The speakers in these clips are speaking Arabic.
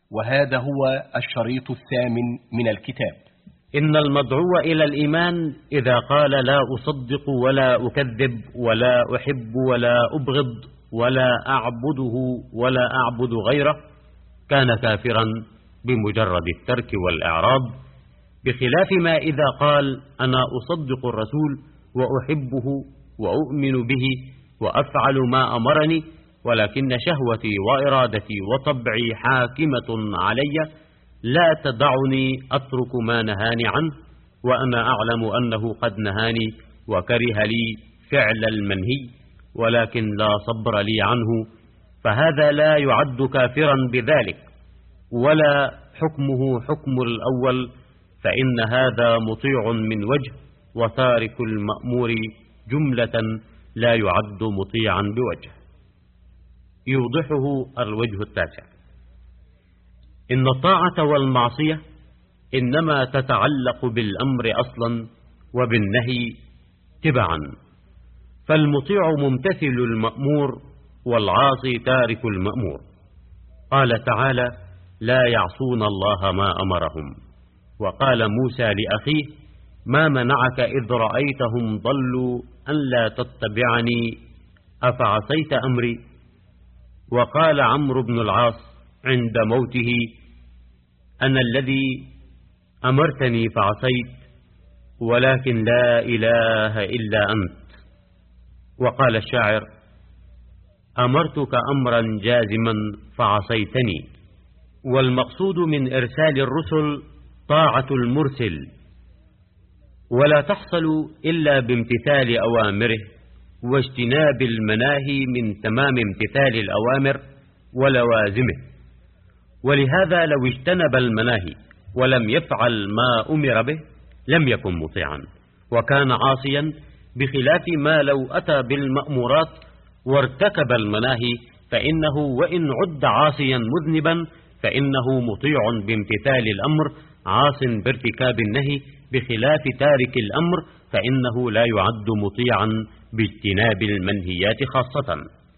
وهذا هو الشريط الثامن من الكتاب. إن المدعو إلى الإيمان إذا قال لا أصدق ولا أكذب ولا أحب ولا أبغض ولا أعبده ولا أعبد غيره كان كافرا بمجرد الترك والإعراض، بخلاف ما إذا قال أنا أصدق الرسول وأحبه وأؤمن به وأفعل ما أمرني، ولكن شهوتي وإرادتي وطبعي حاكمة علي لا تدعني أترك ما نهاني عنه، وأنا أعلم أنه قد نهاني وكره لي فعل المنهي ولكن لا صبر لي عنه، فهذا لا يعد كافرا بذلك، ولا حكمه حكم الأول، فإن هذا مطيع من وجه وتارك المأمور جملة لا يعد مطيعا بوجه. يوضحه الوجه التاسع: إن الطاعة والمعصية إنما تتعلق بالأمر أصلا وبالنهي تبعا، فالمطيع ممتثل المأمور والعاصي تارك المأمور. قال تعالى: لا يعصون الله ما أمرهم. وقال موسى لأخيه: ما منعك إذ رأيتهم ضلوا أن لا تتبعني أفعصيت أمري. وقال عمرو بن العاص عند موته: أنا الذي أمرتني فعصيت ولكن لا إله إلا أنت. وقال الشاعر: أمرتك أمرا جازما فعصيتني. والمقصود من إرسال الرسل طاعة المرسل، ولا تحصل إلا بامتثال أوامره واجتناب المناهي من تمام امتثال الأوامر ولوازمه. ولهذا لو اجتنب المناهي ولم يفعل ما أمر به لم يكن مطيعا وكان عاصيا، بخلاف ما لو أتى بالمأمورات وارتكب المناهي، فإنه وإن عد عاصيا مذنبا فإنه مطيع بامتثال الأمر عاص بارتكاب النهي، بخلاف تارك الأمر فإنه لا يعد مطيعا باجتناب المنهيات خاصة.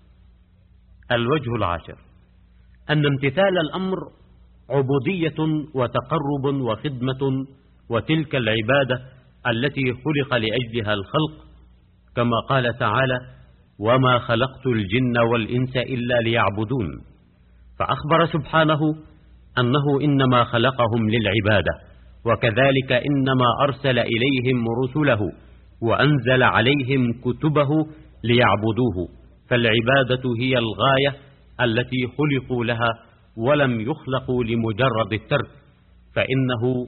الوجه العاشر: أن امتثال الأمر عبودية وتقرب وخدمة، وتلك العبادة التي خلق لأجلها الخلق، كما قال تعالى: وما خلقت الجن والإنس إلا ليعبدون. فأخبر سبحانه أنه إنما خلقهم للعبادة، وكذلك إنما أرسل إليهم رسله وأنزل عليهم كتبه ليعبدوه، فالعبادة هي الغاية التي خلقوا لها ولم يخلقوا لمجرد الترك، فإنه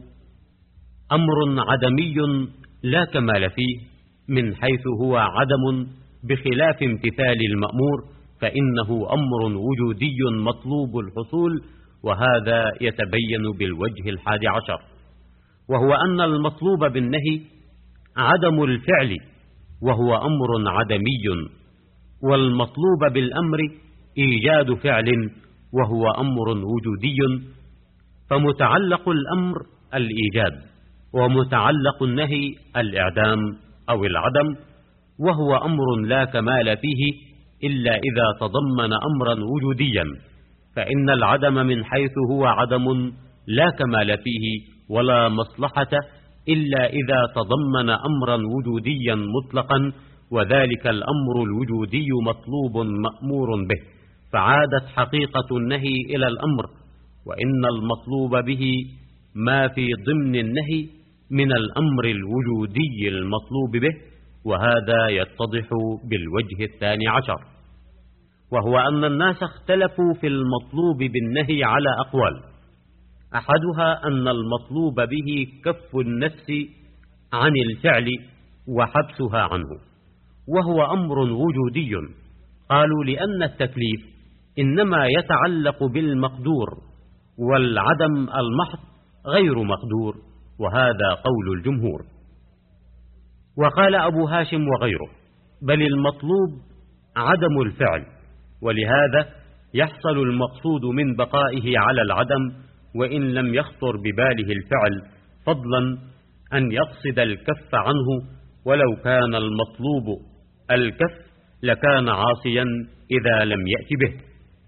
أمر عدمي لا كمال فيه من حيث هو عدم، بخلاف امتثال المأمور فإنه أمر وجودي مطلوب الحصول، وهذا يتبين بالوجه 11، وهو أن المطلوب بالنهي عدم الفعل وهو أمر عدمي، والمطلوب بالأمر إيجاد فعل وهو أمر وجودي، فمتعلق الأمر الإيجاد ومتعلق النهي الإعدام أو العدم، وهو أمر لا كمال فيه إلا إذا تضمن أمرا وجوديا، فإن العدم من حيث هو عدم لا كمال فيه ولا مصلحة إلا إذا تضمن أمرا وجوديا مطلقا، وذلك الأمر الوجودي مطلوب مأمور به، فعادت حقيقة النهي إلى الأمر، وإن المطلوب به ما في ضمن النهي من الأمر الوجودي المطلوب به، وهذا يتضح بالوجه 12، وهو أن الناس اختلفوا في المطلوب بالنهي على أقوال. أحدها أن المطلوب به كف النفس عن الفعل وحبسها عنه، وهو أمر وجودي، قالوا لأن التكليف إنما يتعلق بالمقدور، والعدم المحض غير مقدور، وهذا قول الجمهور. وقال أبو هاشم وغيره: بل المطلوب عدم الفعل، ولهذا يحصل المقصود من بقائه على العدم وإن لم يخطر بباله الفعل، فضلا أن يقصد الكف عنه، ولو كان المطلوب الكف لكان عاصيا إذا لم يأت به.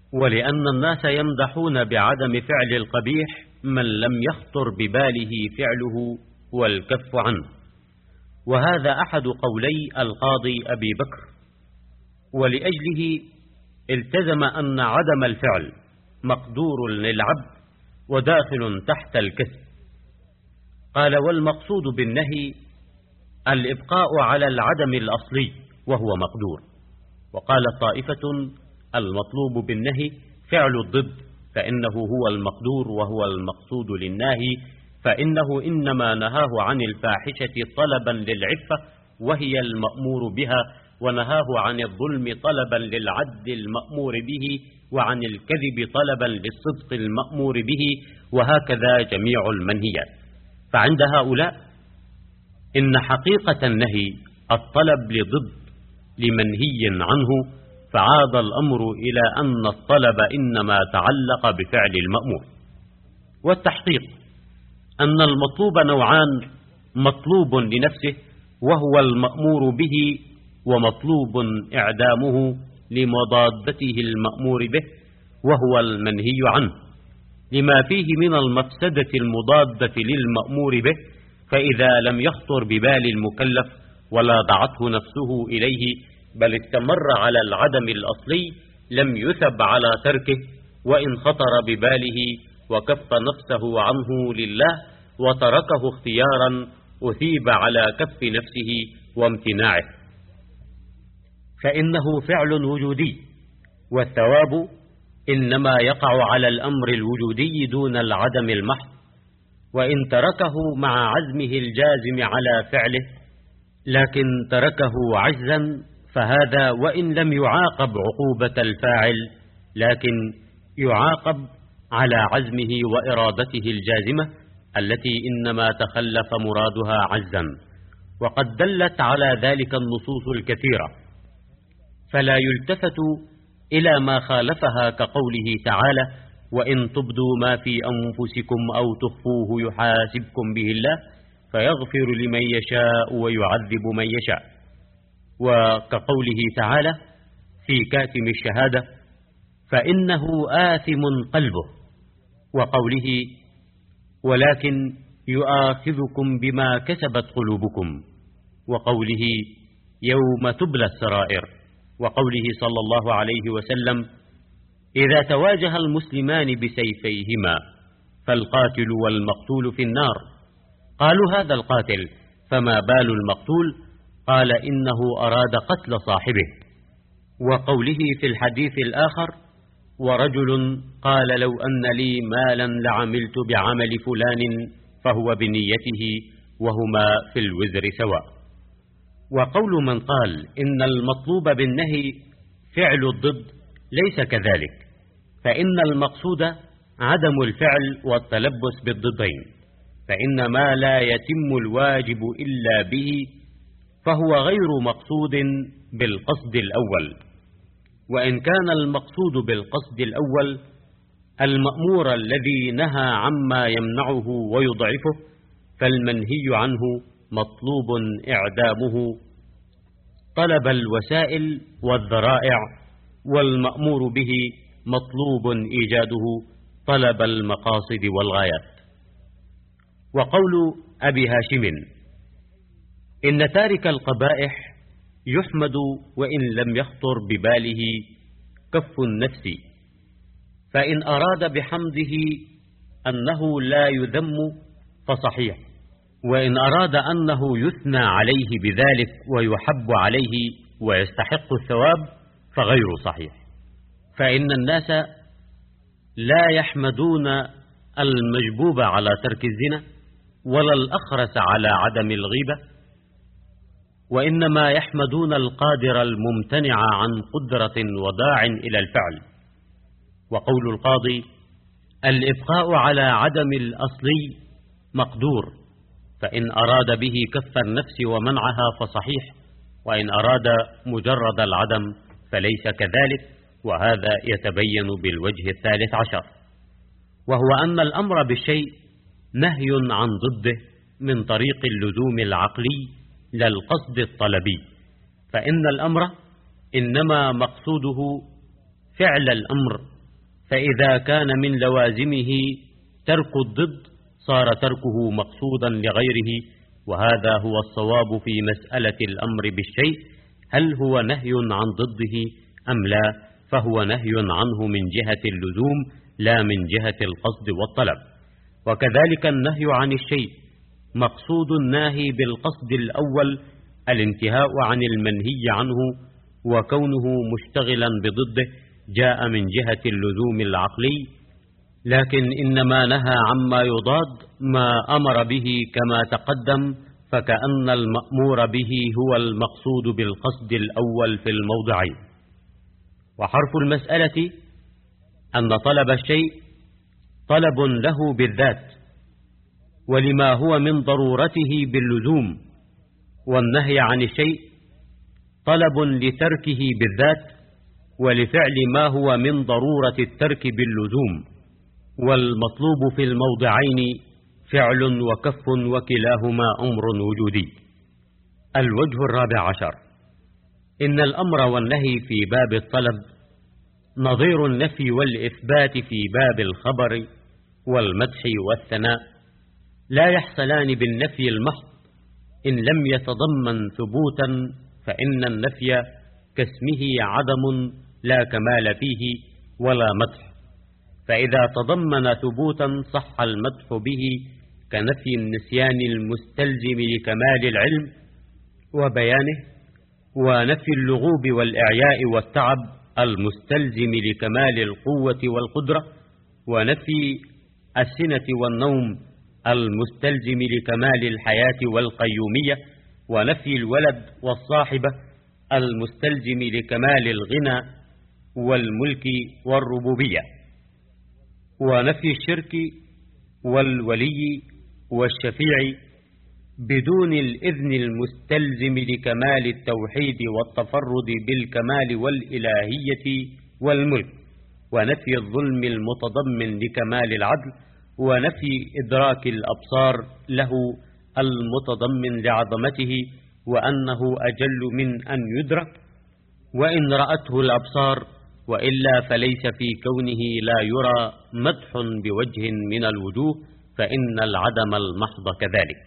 ولأن الناس يمدحون بعدم فعل القبيح من لم يخطر بباله فعله والكف عنه، وهذا أحد قولي القاضي أبي بكر، ولأجله التزم أن عدم الفعل مقدور للعبد وداخل تحت الكسب. قال: والمقصود بالنهي الإبقاء على العدم الأصلي وهو مقدور. وقال طائفة: المطلوب بالنهي فعل الضد، فإنه هو المقدور وهو المقصود للناهي، فإنه إنما نهاه عن الفاحشة طلبا للعفة وهي المأمور بها، ونهاه عن الظلم طلبا للعدل المأمور به، وعن الكذب طلبا للصدق المأمور به، وهكذا جميع المنهيات. فعند هؤلاء إن حقيقة النهي الطلب لضد لمنهي عنه، فعاد الأمر إلى أن الطلب إنما تعلق بفعل المأمور. والتحقيق أن المطلوب نوعان: مطلوب لنفسه وهو المأمور به، ومطلوب إعدامه لمضادته المأمور به وهو المنهي عنه، لما فيه من المفسدة المضادة للمأمور به. فإذا لم يخطر ببال المكلف ولا دعته نفسه إليه، بل استمر على العدم الأصلي، لم يثب على تركه، وإن خطر بباله وكف نفسه عنه لله وتركه اختيارا أثيب على كف نفسه وامتناعه، فإنه فعل وجودي، والثواب إنما يقع على الأمر الوجودي دون العدم المحض. وإن تركه مع عزمه الجازم على فعله لكن تركه عجزا، فهذا وإن لم يعاقب عقوبة الفاعل لكن يعاقب على عزمه وإرادته الجازمة التي إنما تخلف مرادها عجزا، وقد دلت على ذلك النصوص الكثيرة، فلا يلتفت إلى ما خالفها كقوله تعالى: وإن تبدوا ما في أنفسكم أو تخفوه يحاسبكم به الله فيغفر لمن يشاء ويعذب من يشاء، وكقوله تعالى في كاتم الشهادة: فإنه آثم قلبه، وقوله: ولكن يؤاخذكم بما كسبت قلوبكم، وقوله: يوم تبلى السرائر، وقوله صلى الله عليه وسلم: إذا تواجه المسلمان بسيفيهما فالقاتل والمقتول في النار. قالوا: هذا القاتل، فما بال المقتول؟ قال: إنه أراد قتل صاحبه. وقوله في الحديث الآخر: ورجل قال: لو أن لي مالا لعملت بعمل فلان فهو بنيته وهما في الوزر سواء. وقول من قال إن المطلوب بالنهي فعل الضد ليس كذلك، فإن المقصود عدم الفعل والتلبس بالضدين، فإن ما لا يتم الواجب إلا به فهو غير مقصود بالقصد الأول. وإن كان المقصود بالقصد الأول المأمور الذي نهى عما يمنعه ويضعفه، فالمنهي عنه مطلوب إعدامه طلب الوسائل والذرائع، والمأمور به مطلوب إيجاده طلب المقاصد والغايات. وقول أبي هاشم: إن تارك القبائح يحمد وإن لم يخطر بباله كف النفس، فإن أراد بحمده أنه لا يذم فصحيح، وإن أراد أنه يثنى عليه بذلك ويحب عليه ويستحق الثواب فغير صحيح. فإن الناس لا يحمدون المجبوب على ترك الزنا ولا الأخرس على عدم الغيبة، وإنما يحمدون القادر الممتنع عن قدرة وداع إلى الفعل. وقول القاضي: الإبقاء على عدم الأصلي مقدور، فإن أراد به كف النفس ومنعها فصحيح، وإن أراد مجرد العدم فليس كذلك، وهذا يتبين بالوجه 13، وهو أن الأمر بالشيء نهي عن ضده من طريق اللزوم العقلي لا القصد الطلبي، فإن الأمر إنما مقصوده فعل الأمر فإذا كان من لوازمه ترك الضد صار تركه مقصودا لغيره، وهذا هو الصواب في مسألة الأمر بالشيء، هل هو نهي عن ضده أم لا؟ فهو نهي عنه من جهة اللزوم لا من جهة القصد والطلب. وكذلك النهي عن الشيء مقصود الناهي بالقصد الأول الانتهاء عن المنهي عنه، وكونه مشتغلا بضده جاء من جهة اللزوم العقلي، لكن إنما نهى عما يضاد ما أمر به كما تقدم، فكأن المأمور به هو المقصود بالقصد الأول في الموضعين. وحرف المسألة أن طلب الشيء طلب له بالذات ولما هو من ضرورته باللزوم، والنهي عن الشيء طلب لتركه بالذات ولفعل ما هو من ضرورة الترك باللزوم، والمطلوب في الموضعين فعل وكف وكلاهما أمر وجودي. الوجه الرابع عشر: إن الأمر والنهي في باب الطلب نظير النفي والإثبات في باب الخبر والمدح والثناء، لا يحصلان بالنفي المحض إن لم يتضمن ثبوتا، فإن النفي كاسمه عدم لا كمال فيه ولا مدح، فإذا تضمن ثبوتا صح المدح به كنفي النسيان المستلزم لكمال العلم وبيانه، ونفي اللغوب والإعياء والتعب المستلزم لكمال القوة والقدرة، ونفي السنة والنوم المستلزم لكمال الحياة والقيومية، ونفي الولد والصاحبة المستلزم لكمال الغنى والملك والربوبية، ونفي الشرك والولي والشفيع بدون الإذن المستلزم لكمال التوحيد والتفرد بالكمال والإلهية والملك، ونفي الظلم المتضمن لكمال العدل، ونفي إدراك الأبصار له المتضمن لعظمته وأنه أجل من أن يدرك وإن رأته الأبصار، وإلا فليس في كونه لا يرى مدح بوجه من الوجوه، فإن العدم المحض كذلك.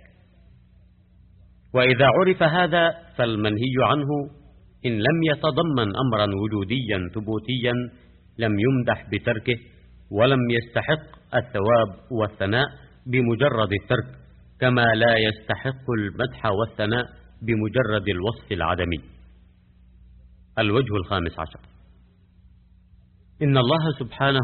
وإذا عرف هذا فالمنهي عنه إن لم يتضمن أمرا وجوديا ثبوتيا لم يمدح بتركه، ولم يستحق الثواب والثناء بمجرد الترك، كما لا يستحق المدح والثناء بمجرد الوصف العدمي. الوجه الخامس عشر: إن الله سبحانه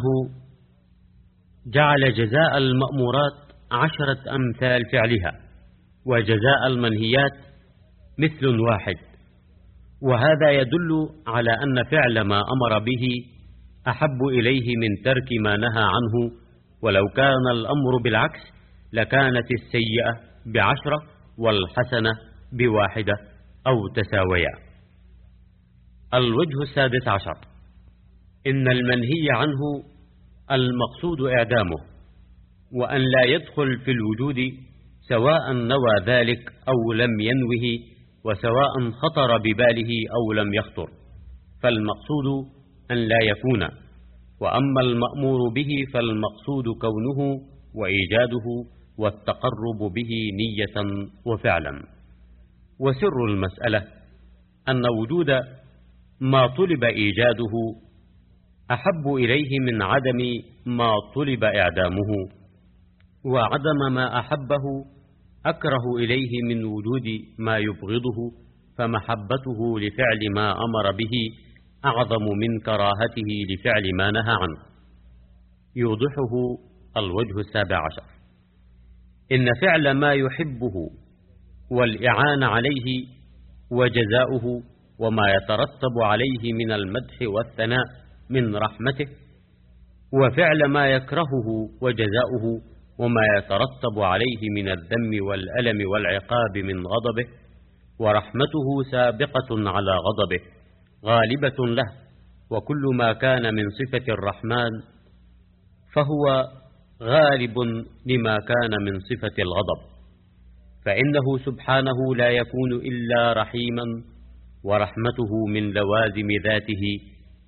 جعل جزاء المأمورات 10 أمثال فعلها، وجزاء المنهيات مثل واحد، وهذا يدل على أن فعل ما أمر به أحب إليه من ترك ما نهى عنه، ولو كان الأمر بالعكس لكانت السيئة ب10 والحسنة ب1 أو تساويا. الوجه السادس عشر: إن المنهي عنه المقصود إعدامه، وأن لا يدخل في الوجود سواء نوى ذلك أو لم ينوه، وسواء خطر بباله أو لم يخطر، فالمقصود أن لا يكون، وأما المأمور به فالمقصود كونه وإيجاده والتقرب به نية وفعلا. وسر المسألة أن وجود ما طلب إيجاده أحب إليه من عدم ما طلب إعدامه، وعدم ما أحبه أكره إليه من وجود ما يبغضه، فمحبته لفعل ما أمر به أعظم من كراهته لفعل ما نهى عنه. يوضحه الوجه السابع عشر: إن فعل ما يحبه والإعانة عليه وجزاؤه وما يترتب عليه من المدح والثناء من رحمته، وفعل ما يكرهه وجزاؤه وما يترتب عليه من الذم والألم والعقاب من غضبه، ورحمته سابقة على غضبه غالبة له، وكل ما كان من صفة الرحمن فهو غالب لما كان من صفة الغضب، فإنه سبحانه لا يكون إلا رحيما، ورحمته من لوازم ذاته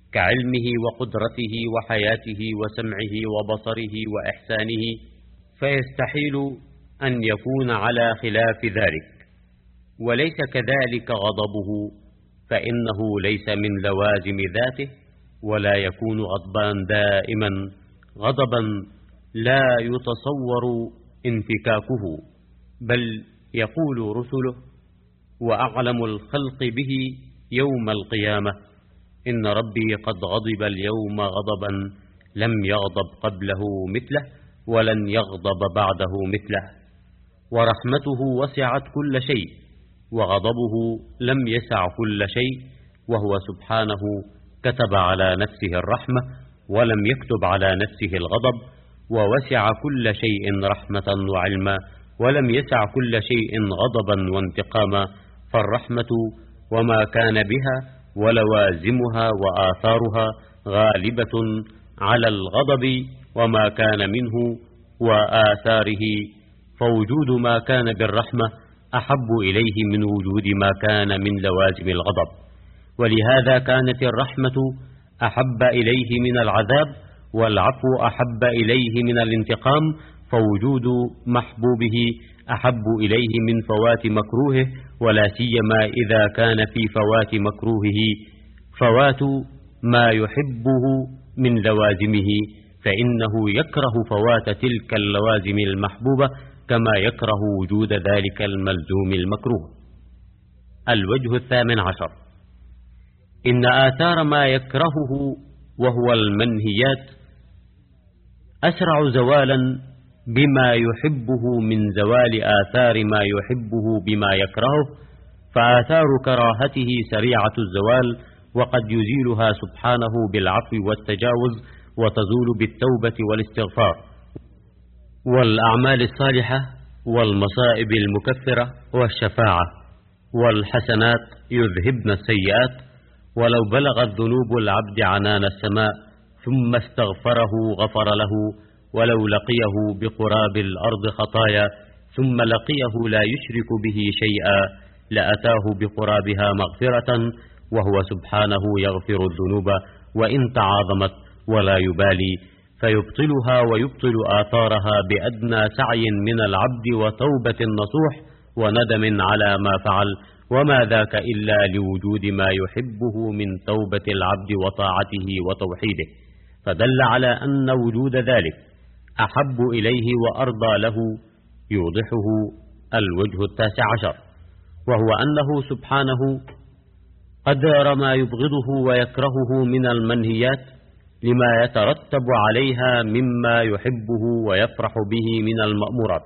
كعلمه وقدرته وحياته وسمعه وبصره وإحسانه، فيستحيل أن يكون على خلاف ذلك. وليس كذلك غضبه، فإنه ليس من لوازم ذاته، ولا يكون غضبان دائما غضبا لا يتصور انفكاكه، بل يقول رسله وأعلم الخلق به يوم القيامة: إن ربي قد غضب اليوم غضبا لم يغضب قبله مثله ولن يغضب بعده مثله، ورحمته وسعت كل شيء، وغضبه لم يسع كل شيء، وهو سبحانه كتب على نفسه الرحمة ولم يكتب على نفسه الغضب، ووسع كل شيء رحمة وعلما ولم يسع كل شيء غضبا وانتقاما. فالرحمة وما كان بها ولوازمها وآثارها غالبة على الغضب وما كان منه وآثاره، فوجود ما كان بالرحمة أحب إليه من وجود ما كان من لوازم الغضب، ولهذا كانت الرحمة أحب إليه من العذاب، والعفو أحب إليه من الانتقام، فوجود محبوبه أحب إليه من فوات مكروهه، ولا سيما إذا كان في فوات مكروهه فوات ما يحبه من لوازمه، فإنه يكره فوات تلك اللوازم المحبوبة كما يكره وجود ذلك الملزوم المكروه. الوجه 18: إن آثار ما يكرهه وهو المنهيات أسرع زوالا بما يحبه من زوال آثار ما يحبه بما يكرهه، فآثار كراهته سريعة الزوال، وقد يزيلها سبحانه بالعفو والتجاوز، وتزول بالتوبة والاستغفار والأعمال الصالحة والمصائب المكفرة والشفاعة، والحسنات يذهبن السيئات. ولو بلغت ذنوب العبد عنان السماء ثم استغفره غفر له، ولو لقيه بقراب الأرض خطايا ثم لقيه لا يشرك به شيئا لأتاه بقرابها مغفرة، وهو سبحانه يغفر الذنوب وإن تعاظمت ولا يبالي، فيبطلها ويبطل آثارها بأدنى سعي من العبد وتوبة نصوح وندم على ما فعل، وما ذاك إلا لوجود ما يحبه من توبة العبد وطاعته وتوحيده، فدل على أن وجود ذلك أحب إليه وأرضى له. يوضحه الوجه 19، وهو أنه سبحانه قدر ما يبغضه ويكرهه من المنهيات لما يترتب عليها مما يحبه ويفرح به من المأمورات،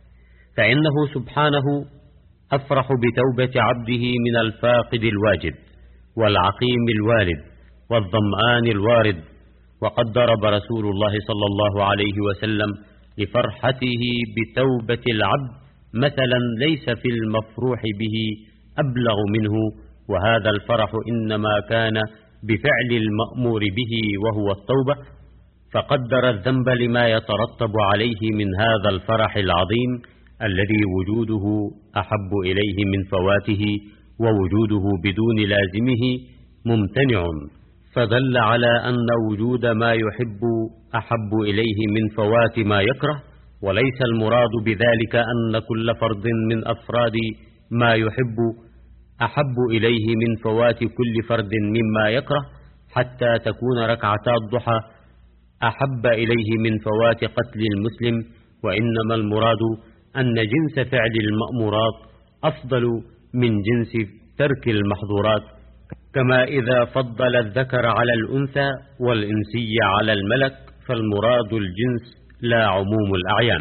فإنه سبحانه أفرح بتوبة عبده من الفاقد الواجد والعقيم الوالد والظمآن الوارد. وقد ضرب رسول الله صلى الله عليه وسلم لفرحته بتوبة العبد مثلا ليس في المفروح به أبلغ منه، وهذا الفرح إنما كان بفعل المأمور به وهو التوبة، فقدر الذنب لما يترتب عليه من هذا الفرح العظيم الذي وجوده أحب إليه من فواته، ووجوده بدون لازمه ممتنع، فدل على أن وجود ما يحب أحب إليه من فوات ما يكره. وليس المراد بذلك أن كل فرد من أفراد ما يحب أحب إليه من فوات كل فرد مما يكره، حتى تكون ركعتا الضحى أحب إليه من فوات قتل المسلم، وإنما المراد أن جنس فعل المأمورات أفضل من جنس ترك المحظورات، كما إذا فضل الذكر على الأنثى والإنسي على الملك، فالمراد الجنس لا عموم الأعيان.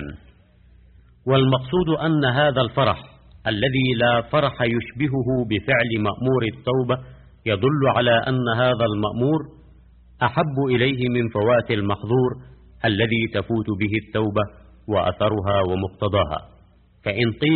والمقصود أن هذا الفرح الذي لا فرح يشبهه بفعل مأمور التوبة يدل على أن هذا المأمور أحب إليه من فوات المحظور الذي تفوت به التوبة وأثرها ومقتضاها. فإن قيل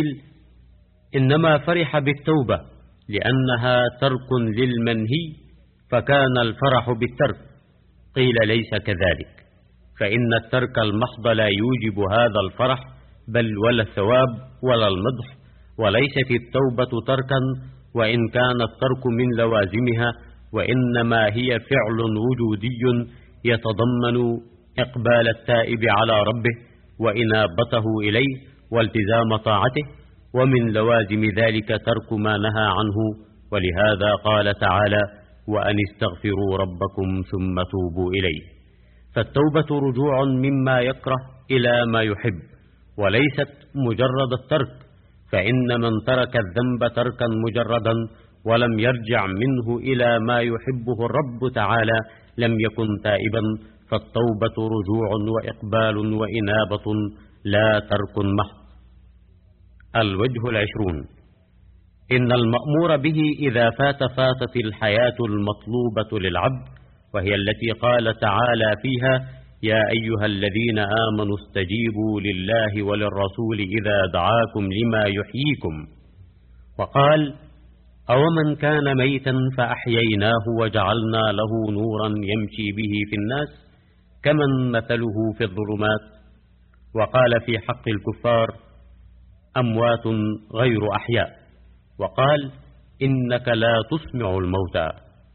إنما فرح بالتوبة لأنها ترك للمنهي فكان الفرح بالترك، قيل ليس كذلك، فإن الترك المحض لا يوجب هذا الفرح بل ولا الثواب ولا المدح، وليست التوبة تركا وإن كان الترك من لوازمها، وإنما هي فعل وجودي يتضمن إقبال التائب على ربه وإنابته إليه والتزام طاعته، ومن لوازم ذلك ترك ما نهى عنه. ولهذا قال تعالى: وأن استغفروا ربكم ثم توبوا إليه. فالتوبة رجوع مما يكره إلى ما يحب، وليست مجرد الترك، فإن من ترك الذنب تركا مجردا ولم يرجع منه إلى ما يحبه الرب تعالى لم يكن تائبا. فالتوبة رجوع وإقبال وإنابة لا ترك محض. الوجه 20: إن المأمور به إذا فاتت الحياة المطلوبة للعبد، وهي التي قال تعالى فيها: يا أيها الذين آمنوا استجيبوا لله وللرسول إذا دعاكم لما يحييكم. وقال: أومن كان ميتا فأحييناه وجعلنا له نورا يمشي به في الناس كمن مثله في الظلمات. وقال في حق الكفار: أموات غير أحياء. وقال: إنك لا تسمع الموتى.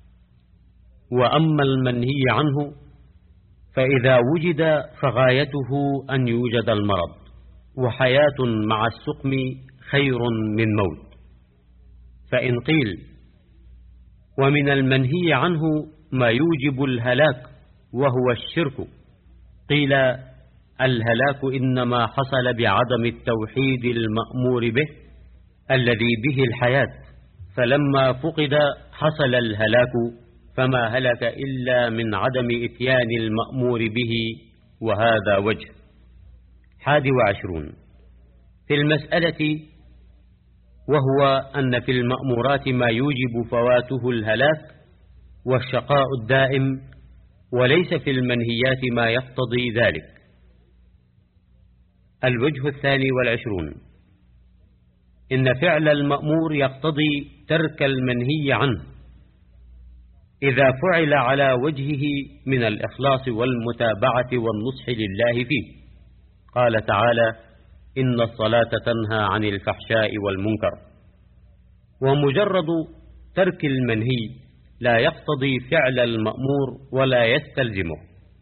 وأما المنهي عنه فإذا وجد فغايته أن يوجد المرض، وحياة مع السقم خير من موت. فإن قيل: ومن المنهي عنه ما يوجب الهلاك وهو الشرك، قيل: الهلاك إنما حصل بعدم التوحيد المأمور به الذي به الحياة، فلما فقد حصل الهلاك، فما هلك إلا من عدم إتيان المأمور به. وهذا وجه. 21 في المسألة، وهو أن في المأمورات ما يوجب فواته الهلاك والشقاء الدائم، وليس في المنهيات ما يقتضي ذلك. الوجه 22: إن فعل المأمور يقتضي ترك المنهي عنه إذا فعل على وجهه من الإخلاص والمتابعة والنصح لله فيه. قال تعالى: إن الصلاة تنهى عن الفحشاء والمنكر. ومجرد ترك المنهي لا يقتضي فعل المأمور ولا يستلزمه.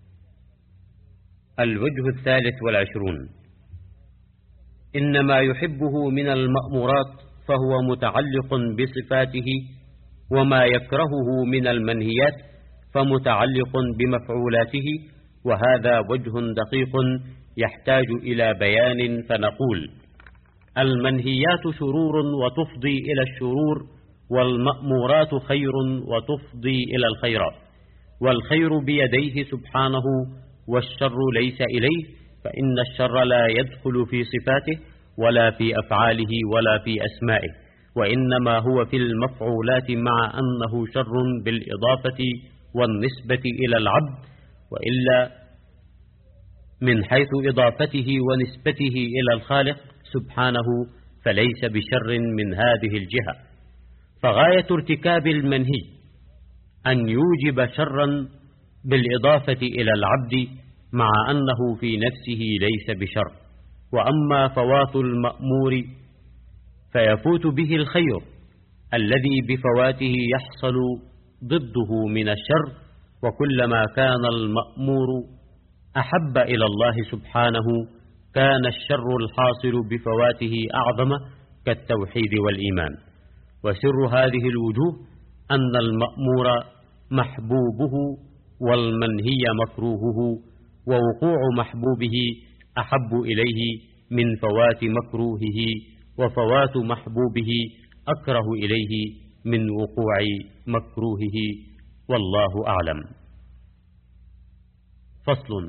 الوجه 23: إن ما يحبه من المأمورات فهو متعلق بصفاته، وما يكرهه من المنهيات فمتعلق بمفعولاته. وهذا وجه دقيق يحتاج إلى بيان، فنقول: المنهيات شرور وتفضي إلى الشرور، والمأمورات خير وتفضي إلى الخيرات، والخير بيديه سبحانه والشر ليس إليه، فإن الشر لا يدخل في صفاته ولا في أفعاله ولا في أسمائه، وإنما هو في المفعولات، مع أنه شر بالإضافة والنسبة إلى العبد، وإلا من حيث إضافته ونسبته إلى الخالق سبحانه فليس بشر من هذه الجهة. فغاية ارتكاب المنهي أن يوجب شرا بالإضافة إلى العبد، مع أنه في نفسه ليس بشر. وأما فوات المأمور فيفوت به الخير الذي بفواته يحصل ضده من الشر، وكلما كان المأمور أحب إلى الله سبحانه كان الشر الحاصل بفواته أعظم، كالتوحيد والإيمان. وسر هذه الوجوه أن المأمور محبوبه والمنهي مكروهه، ووقوع محبوبه أحب إليه من فوات مكروهه، وفوات محبوبه أكره إليه من وقوع مكروهه. والله أعلم. فصل: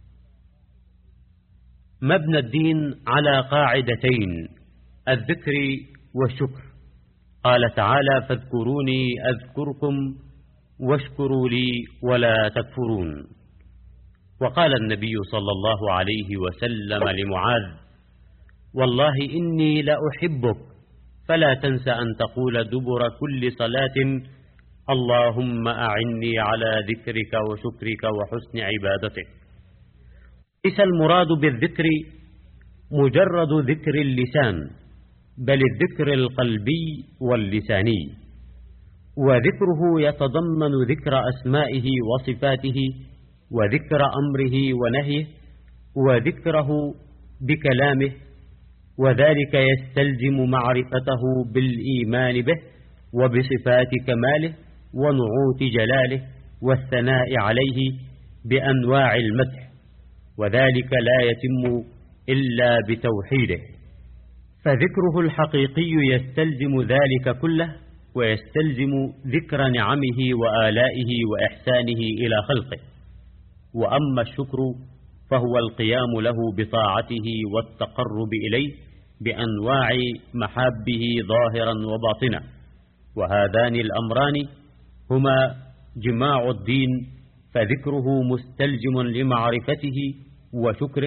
مبنى الدين على قاعدتين: الذكر والشكر. قال تعالى: فاذكروني أذكركم واشكروا لي ولا تكفرون. وقال النبي صلى الله عليه وسلم لمعاذ: والله إني لأحبك، فلا تنس أن تقول دبر كل صلاة: اللهم أعني على ذكرك وشكرك وحسن عبادتك. ليس المراد بالذكر مجرد ذكر اللسان، بل الذكر القلبي واللساني. وذكره يتضمن ذكر أسمائه وصفاته، وذكر أمره ونهيه، وذكره بكلامه، وذلك يستلزم معرفته بالإيمان به وبصفات كماله ونعوت جلاله والثناء عليه بأنواع المدح، وذلك لا يتم إلا بتوحيده. فذكره الحقيقي يستلزم ذلك كله، ويستلزم ذكر نعمه وآلائه وإحسانه إلى خلقه. وأما الشكر فهو القيام له بطاعته والتقرب إليه بأنواع محابه ظاهرا وباطنا، وهذان الأمران هما جماع الدين، فذكره مستلزم لمعرفته وشكره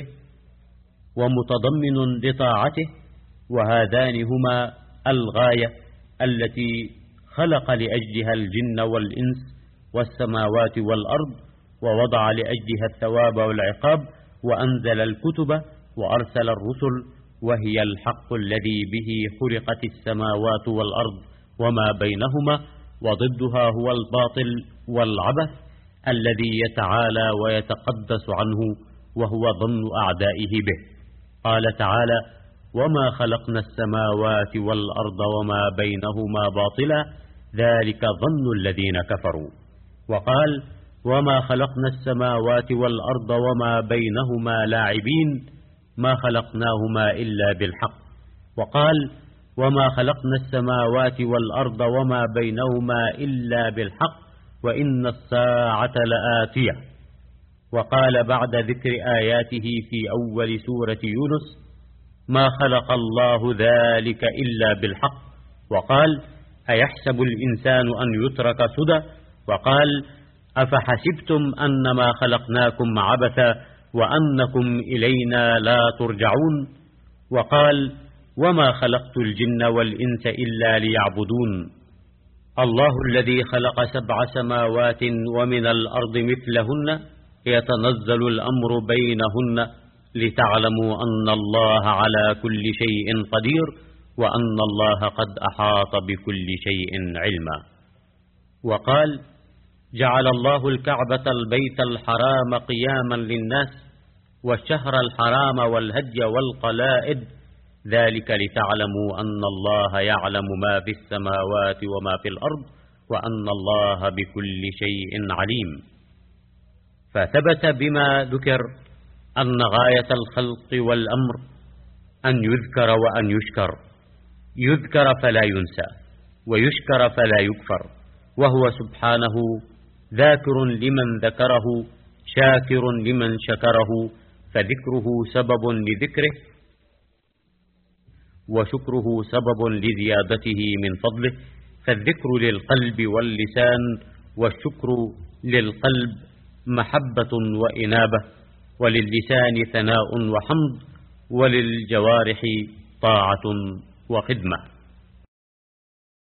ومتضمن لطاعته، وهذان هما الغاية التي خلق لأجلها الجن والإنس والسماوات والأرض، ووضع لأجلها الثواب والعقاب، وأنزل الكتب وأرسل الرسل، وهي الحق الذي به خلقت السماوات والأرض وما بينهما، وضدها هو الباطل والعبث الذي يتعالى ويتقدس عنه، وهو ظن أعدائه به. قال تعالى: وما خلقنا السماوات والأرض وما بينهما باطلا ذلك ظن الذين كفروا. وقال: وما خلقنا السماوات والأرض وما بينهما لاعبين ما خلقناهما إلا بالحق. وقال: وما خلقنا السماوات والأرض وما بينهما إلا بالحق وإن الساعة لآتية. وقال بعد ذكر آياته في أول سورة يونس: ما خلق الله ذلك إلا بالحق. وقال: أيحسب الإنسان أن يترك سدى. وقال: أفحسبتم أنما خلقناكم عبثا وأنكم إلينا لا ترجعون. وقال: وما خلقت الجن والإنس إلا ليعبدون. الله الذي خلق 7 سماوات ومن الأرض مثلهن يتنزل الأمر بينهن لتعلموا أن الله على كل شيء قدير وأن الله قد أحاط بكل شيء علما. وقال: جعل الله الكعبة البيت الحرام قياما للناس والشهر الحرام والهدي والقلائد ذلك لتعلموا أن الله يعلم ما في السماوات وما في الأرض وأن الله بكل شيء عليم. فثبت بما ذكر أن غاية الخلق والأمر أن يذكر وأن يشكر، يذكر فلا ينسى ويشكر فلا يكفر، وهو سبحانه ذاكر لمن ذكره شاكر لمن شكره، فذكره سبب لذكره وشكره سبب لزيادته من فضله، فالذكر للقلب واللسان والشكر للقلب محبة وإنابة، وللسان ثناء وحمد، وللجوارح طاعة وخدمة.